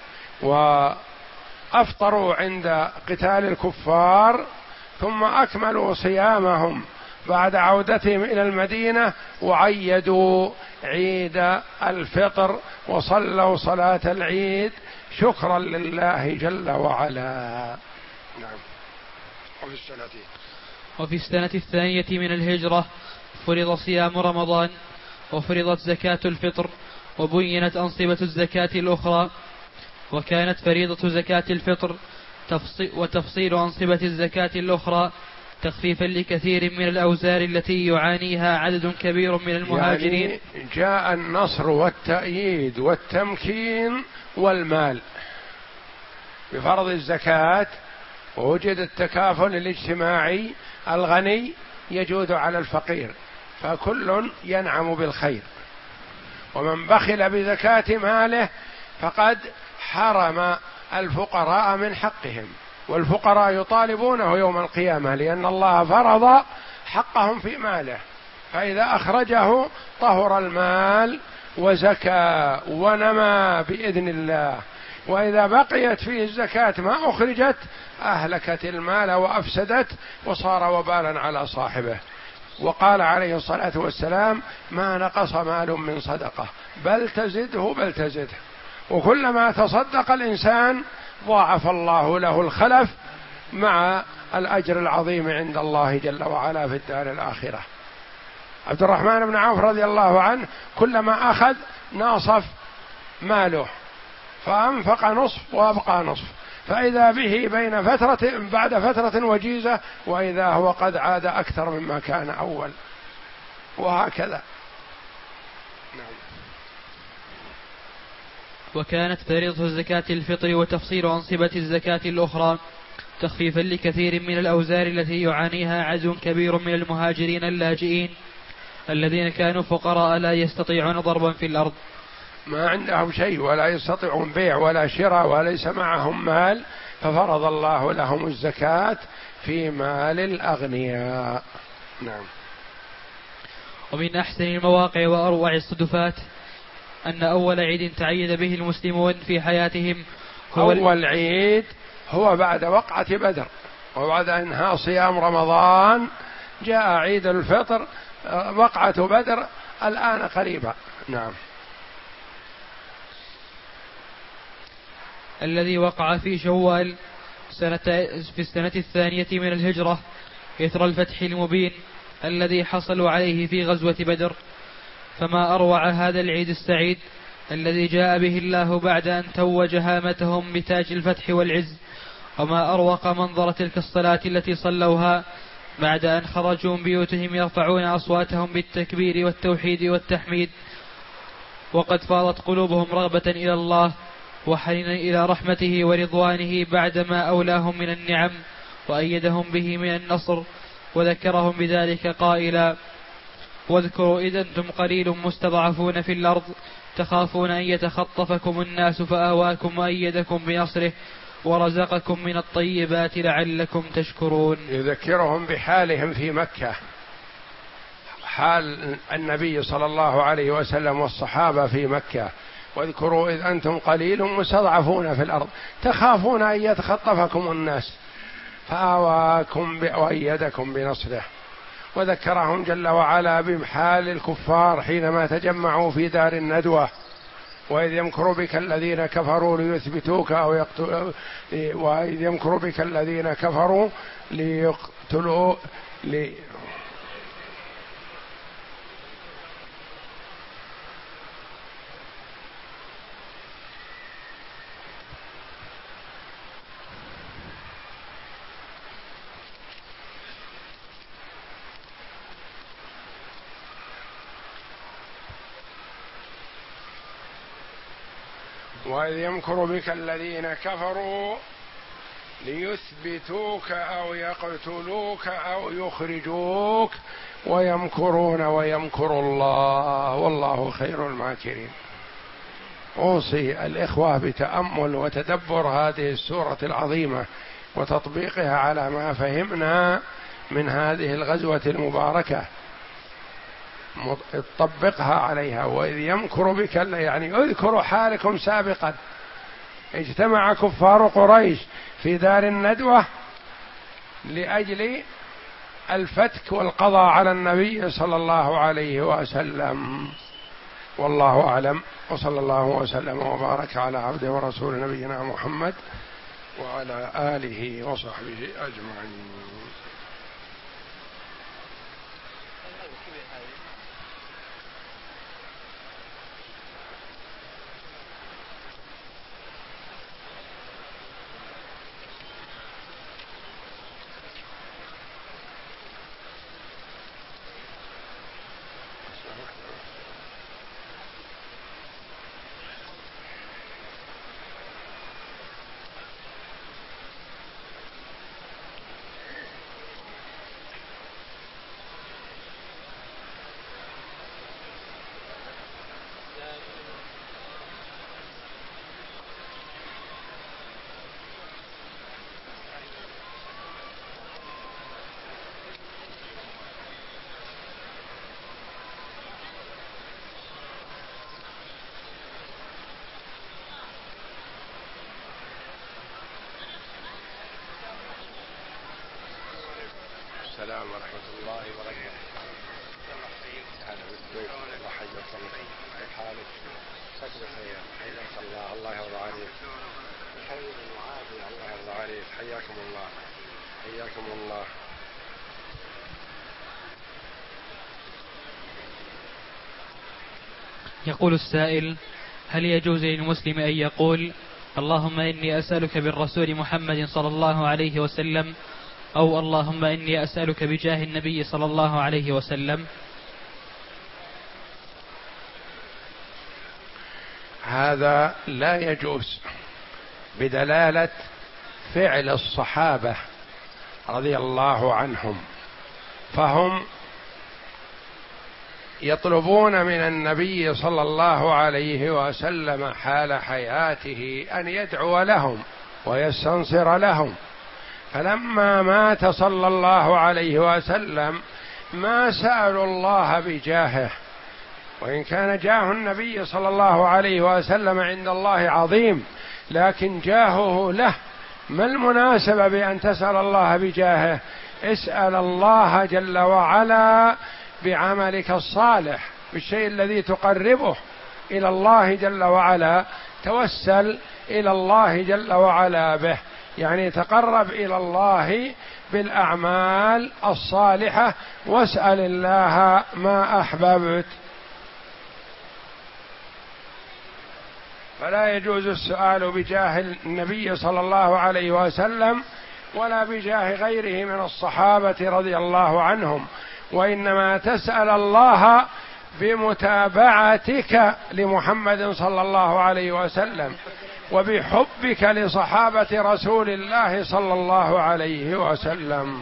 وأفطروا عند قتال الكفار، ثم أكملوا صيامهم بعد عودتهم إلى المدينة، وعيدوا عيد الفطر وصلوا صلاة العيد شكرا لله جل وعلا. نعم. وفي السنة وفي السنة الثانية من الهجرة فرض صيام رمضان، وفرضت زكاة الفطر، وبينت أنصبة الزكاة الأخرى. وكانت فريضة زكاة الفطر وتفصيل أنصبة الزكاة الأخرى تخفيفا لكثير من الأوزار التي يعانيها عدد كبير من المهاجرين. يعني جاء النصر والتأييد والتمكين والمال بفرض الزكاة، ووجد التكافل الاجتماعي، الغني يجود على الفقير، فكل ينعم بالخير. ومن بخل بزكاة ماله فقد حرم الفقراء من حقهم، والفقراء يطالبونه يوم القيامة، لأن الله فرض حقهم في ماله، فإذا أخرجه طهر المال وزكى ونمى بإذن الله، وإذا بقيت فيه الزكاة ما أخرجت أهلكت المال وأفسدت وصار وبالا على صاحبه. وقال عليه الصلاة والسلام: ما نقص مال من صدقة بل تزده بل تزده، وكلما تصدق الإنسان ضاعف الله له الخلف مع الأجر العظيم عند الله جل وعلا في الدار الآخرة. عبد الرحمن بن عوف رضي الله عنه كلما أخذ ناصف ماله، فأنفق نصف وأبقى نصف، فإذا به بين فترة بعد فترة وجيزة وإذا هو قد عاد أكثر مما كان أول، وهكذا. نعم. وكانت فريضة زكاة الفطر وتفصيل أنصبة الزكاة الأخرى تخفيفا لكثير من الأوزار التي يعانيها عدد كبير من المهاجرين اللاجئين الذين كانوا فقراء لا يستطيعون ضربا في الأرض، ما عندهم شيء ولا يستطيعون بيع ولا شراء وليس معهم مال، ففرض الله لهم الزكاة في مال الأغنياء. نعم. ومن أحسن المواقع وأروع الصدفات أن أول عيد تعيد به المسلمون في حياتهم هو أول عيد هو بعد وقعة بدر، وبعد انهاء صيام رمضان جاء عيد الفطر، وقعة بدر الآن قريبة. نعم. الذي وقع في شوال سنة في السنة الثانية من الهجرة إثر الفتح المبين الذي حصلوا عليه في غزوة بدر. فما أروع هذا العيد السعيد الذي جاء به الله بعد أن توج هامتهم بتاج الفتح والعز. وما أروق منظر تلك الصلاة التي صلوها بعد أن خرجوا من بيوتهم يرفعون أصواتهم بالتكبير والتوحيد والتحميد، وقد فاضت قلوبهم رغبة إلى الله وحنينا إلى رحمته ورضوانه بعدما أولاهم من النعم وأيدهم به من النصر. وذكرهم بذلك قائلا: واذكروا إذ أنتم قليل مستضعفون في الأرض تخافون أن يتخطفكم الناس فآواكم وأيدكم بنصره ورزقكم من الطيبات لعلكم تشكرون. يذكرهم بحالهم في مكة، حال النبي صلى الله عليه وسلم والصحابة في مكة. واذكروا إذ أنتم قليل مستضعفون في الأرض تخافون أن يتخطفكم الناس فآواكم وأيدكم بنصره. وذكرهم جل وعلا بحال الكفار حينما تجمعوا في دار الندوة: وإذ يمكر بك الذين كفروا ليثبتوك أو يقتلوا وإذ يمكر بك الذين كفروا ليقتلوا لي وإذ يمكر بك الذين كفروا ليثبتوك أو يقتلوك أو يخرجوك ويمكرون ويمكر الله والله خير الماكرين. أوصي الإخوة بتأمل وتدبر هذه السورة العظيمة وتطبيقها على ما فهمنا من هذه الغزوة المباركة، طبقها عليها. وإذ يمكر بك يعني اذكروا حالكم سابقا. اجتمع كفار قريش في دار الندوة لأجل الفتك والقضاء على النبي صلى الله عليه وسلم. والله أعلم، وصلى الله وسلم وبارك على عبده ورسول نبينا محمد وعلى آله وصحبه أجمعين. السلام ورحمة الله وبركاته. هلا بالضيف وحياك الله. كيف حالك؟ شكرا خير. حياك الله. الله يرضى عليك. خير وعافية. الله يرضى عليك. حياكم الله. حياكم الله. يقول السائل: هل يجوز للمسلم أن يقول اللهم إني أسألك بالرسول محمد صلى الله عليه وسلم، أو اللهم إني أسألك بجاه النبي صلى الله عليه وسلم؟ هذا لا يجوز بدلالة فعل الصحابة رضي الله عنهم، فهم يطلبون من النبي صلى الله عليه وسلم حال حياته أن يدعو لهم ويستنصر لهم، فلما مات صلى الله عليه وسلم ما سألوا الله بجاهه، وإن كان جاه النبي صلى الله عليه وسلم عند الله عظيم، لكن جاهه له. ما المناسبة بأن تسأل الله بجاهه؟ اسأل الله جل وعلا بعملك الصالح، بالشيء الذي تقربه إلى الله جل وعلا، توسل إلى الله جل وعلا به، يعني تقرب إلى الله بالأعمال الصالحة، واسأل الله ما أحببت. فلا يجوز السؤال بجاه النبي صلى الله عليه وسلم ولا بجاه غيره من الصحابة رضي الله عنهم، وإنما تسأل الله بمتابعتك لمحمد صلى الله عليه وسلم وبحبك لصحابة رسول الله صلى الله عليه وسلم.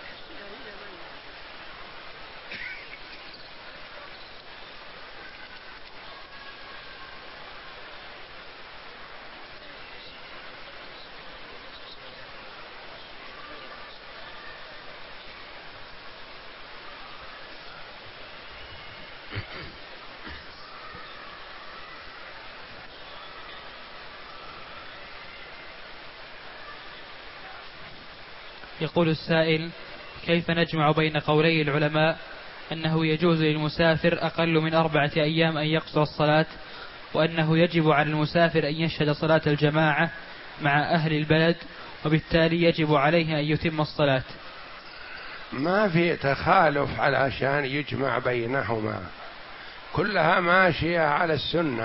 يقول السائل: كيف نجمع بين قولي العلماء أنه يجوز للمسافر أقل من أربعة أيام أن يقصر الصلاة، وأنه يجب على المسافر أن يشهد صلاة الجماعة مع أهل البلد، وبالتالي يجب عليه أن يتم الصلاة؟ ما في تخالف علشان يجمع بينهما، كلها ماشية على السنة.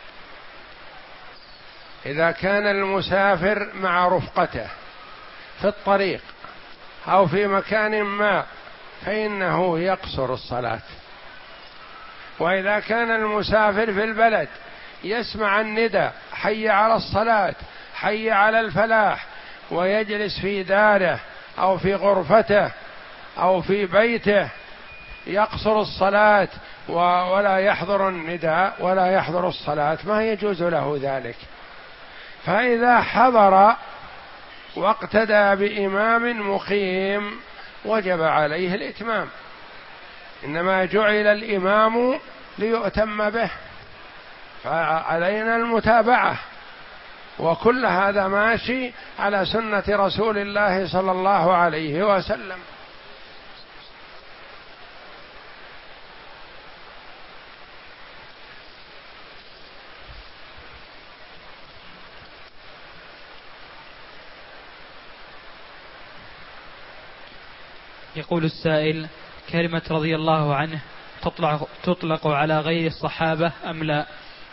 إذا كان المسافر مع رفقته في الطريق أو في مكان ما فإنه يقصر الصلاة، وإذا كان المسافر في البلد يسمع الندى حي على الصلاة حي على الفلاح ويجلس في داره أو في غرفته أو في بيته يقصر الصلاة ولا يحضر النداء ولا يحضر الصلاة، ما يجوز له ذلك. فإذا حضر واقتدى بإمام مقيم وجب عليه الإتمام، إنما جعل الإمام ليؤتم به، فعلينا المتابعة، وكل هذا ماشي على سنة رسول الله صلى الله عليه وسلم. يقول السائل: كلمة رضي الله عنه تطلق, تطلق على غير الصحابة أم لا؟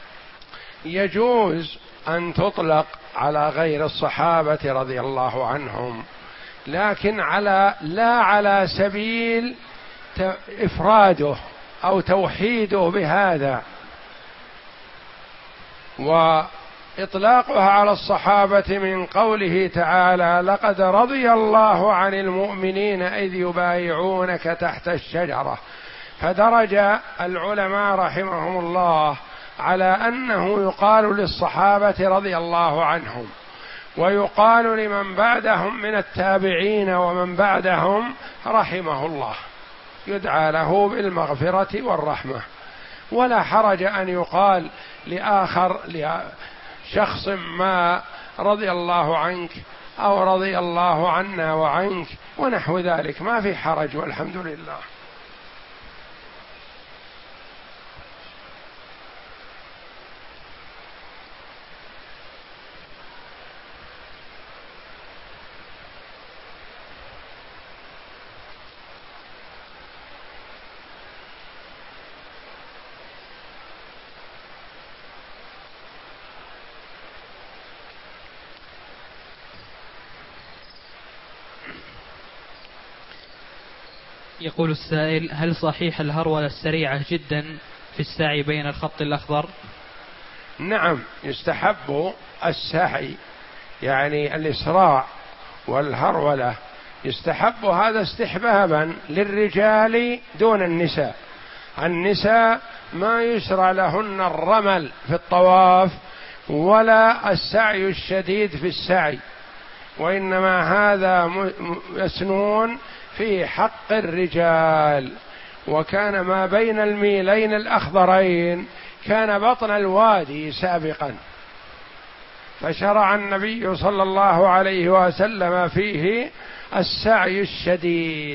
يجوز أن تطلق على غير الصحابة رضي الله عنهم، لكن على لا على سبيل إفراده أو توحيده بهذا، وإطلاقها على الصحابة من قوله تعالى: لقد رضي الله عن المؤمنين إذ يبايعونك تحت الشجرة، فدرج العلماء رحمهم الله على أنه يقال للصحابة رضي الله عنهم، ويقال لمن بعدهم من التابعين ومن بعدهم رحمه الله، يدعى له بالمغفرة والرحمة. ولا حرج أن يقال لآخر لشخص ما رضي الله عنك أو رضي الله عنا وعنك ونحو ذلك، ما في حرج والحمد لله. يقول السائل: هل صحيح الهرولة السريعة جدا في السعي بين الخط الأخضر؟ نعم، يستحب السعي، يعني الإسراع والهرولة يستحب هذا استحبابا للرجال دون النساء. النساء ما يشرع لهن الرمل في الطواف ولا السعي الشديد في السعي، وإنما هذا مسنون في حق الرجال. وكان ما بين الميلين الأخضرين كان بطن الوادي سابقا، فشرع النبي صلى الله عليه وسلم فيه السعي الشديد.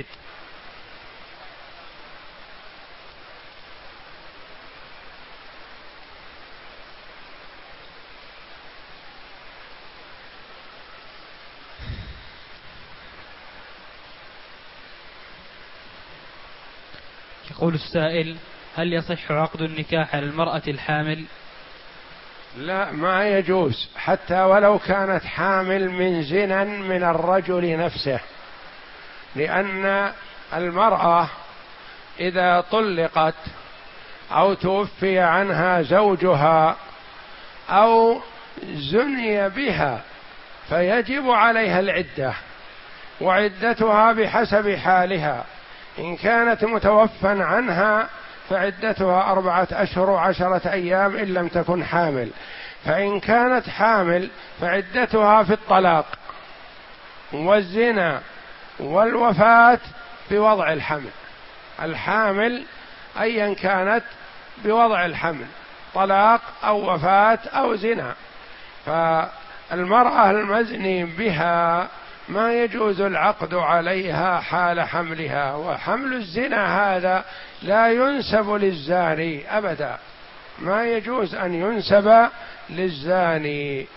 يقول السائل: هل يصح عقد النكاح على المرأة الحامل؟ لا، ما يجوز حتى ولو كانت حامل من زنا من الرجل نفسه، لأن المرأة إذا طلقت أو توفي عنها زوجها أو زني بها فيجب عليها العدة، وعدتها بحسب حالها. إن كانت متوفى عنها فعدتها أربعة أشهر وعشرة أيام إن لم تكن حامل، فإن كانت حامل فعدتها في الطلاق والزنا والوفاة بوضع الحمل. الحامل أيا كانت بوضع الحمل، طلاق أو وفاة أو زنا. فالمرأة المزني بها ما يجوز العقد عليها حال حملها، وحمل الزنا هذا لا ينسب للزاني أبدا، ما يجوز أن ينسب للزاني.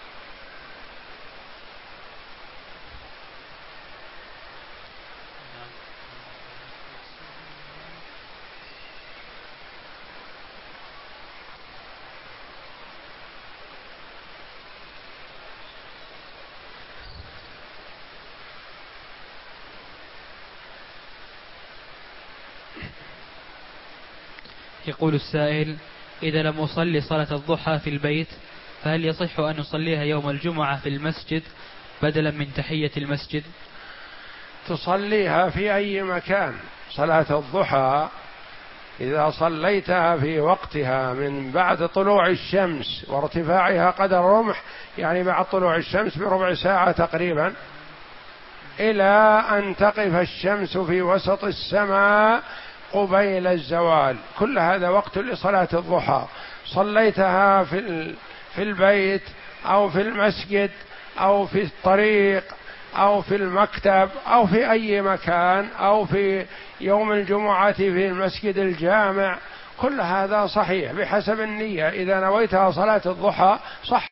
يقول السائل: إذا لم أصلي صلاة الضحى في البيت فهل يصح أن أصليها يوم الجمعة في المسجد بدلا من تحية المسجد؟ تصليها في أي مكان. صلاة الضحى إذا صليتها في وقتها من بعد طلوع الشمس وارتفاعها قدر رمح، يعني بعد طلوع الشمس بربع ساعة تقريبا، إلى أن تقف الشمس في وسط السماء قبيل الزوال، كل هذا وقت لصلاة الضحى. صليتها في في البيت أو في المسجد أو في الطريق أو في المكتب أو في أي مكان أو في يوم الجمعة في المسجد الجامع، كل هذا صحيح بحسب النية. إذا نويتها صلاة الضحى صح.